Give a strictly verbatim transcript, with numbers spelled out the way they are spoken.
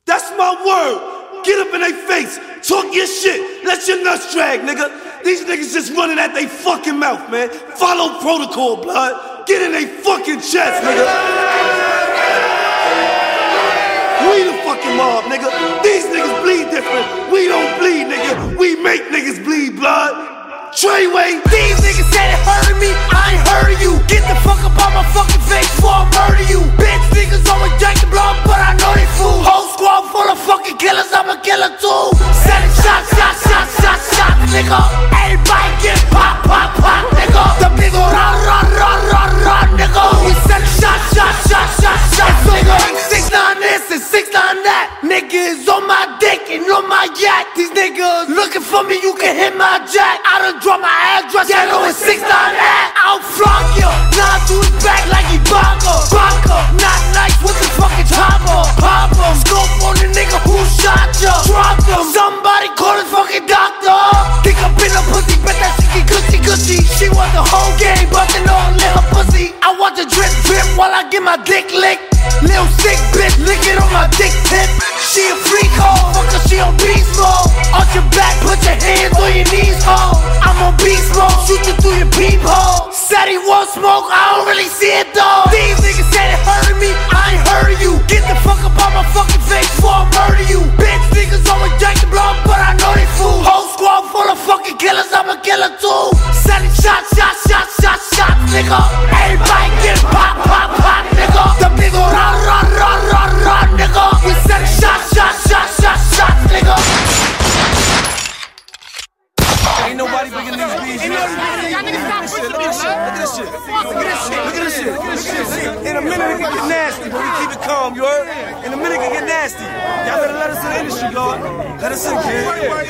That's my word. Get up in their face. Talk your shit. Let your nuts drag, nigga. These niggas just running at they fucking mouth, man. Follow protocol, blood. Get in they fucking chest, nigga. We the fucking mob, nigga. These niggas bleed different. We don't bleed, nigga. We make niggas bleed, blood. Treyway. These niggas said it hurted me, I ain't heard you. Get the fuck up on my fucking face before I murder you. Bitch niggas always drinking blood, but I know they fools. Whole squad full of fucking killers, I'm a killer too. Sending shots, shots, shots, shots, shots, nigga. Everybody get pop, pop, pop, nigga. The nigga run, run, run, run, run, nigga. We sending shots, shots, shots, shots, shots, nigga. Six nine this and six nine that. Niggas on my dick and on my yacht. These niggas looking for me, you can hit my jack. I done drop my address, yeah, no, it's six nine that. I'll flog you, nine to his back like he Bongo, Bongo. Not nice with the fucking chopper, pop him. Scope on the nigga who shot ya, drop him. Somebody call his fucking doctor. Think I've been a pussy, bet that she get gushy, gushy. She want the whole game, but they don't let her pussy. I want the drip, drip while I get my dick licked. Little sick bitch, lick it on my dick tip. She a freak hoe, fuck her, she on beast mode. Arch your back, put your hands on your knees, ho. I'm on beast mode, shoot you through your peephole. Said he won't smoke, I don't really see it though. These niggas said it hurted me, I ain't heard you. Get the fuck up on my fucking face before I murder you. Bitch niggas always drinking blood, but I know they fools. Whole squad full of fucking killers, I'm a killer too. Sending shots, shots, shots, shots, shots, nigga. Everybody get pop, pop, pop, nigga. The nigga run, run, run, run, run, nigga. We sending shots, shots, shots, shots, shots, nigga. Ain't nobody bigger than these bees. Look at this shit. Look at this shit. Look at this shit. Look at this shit. Look at this shit. Look at this shit. In a minute it can get nasty, but we keep it calm, you heard? In a minute it can get nasty. Y'all better let us in the industry, God. Let us in, kid.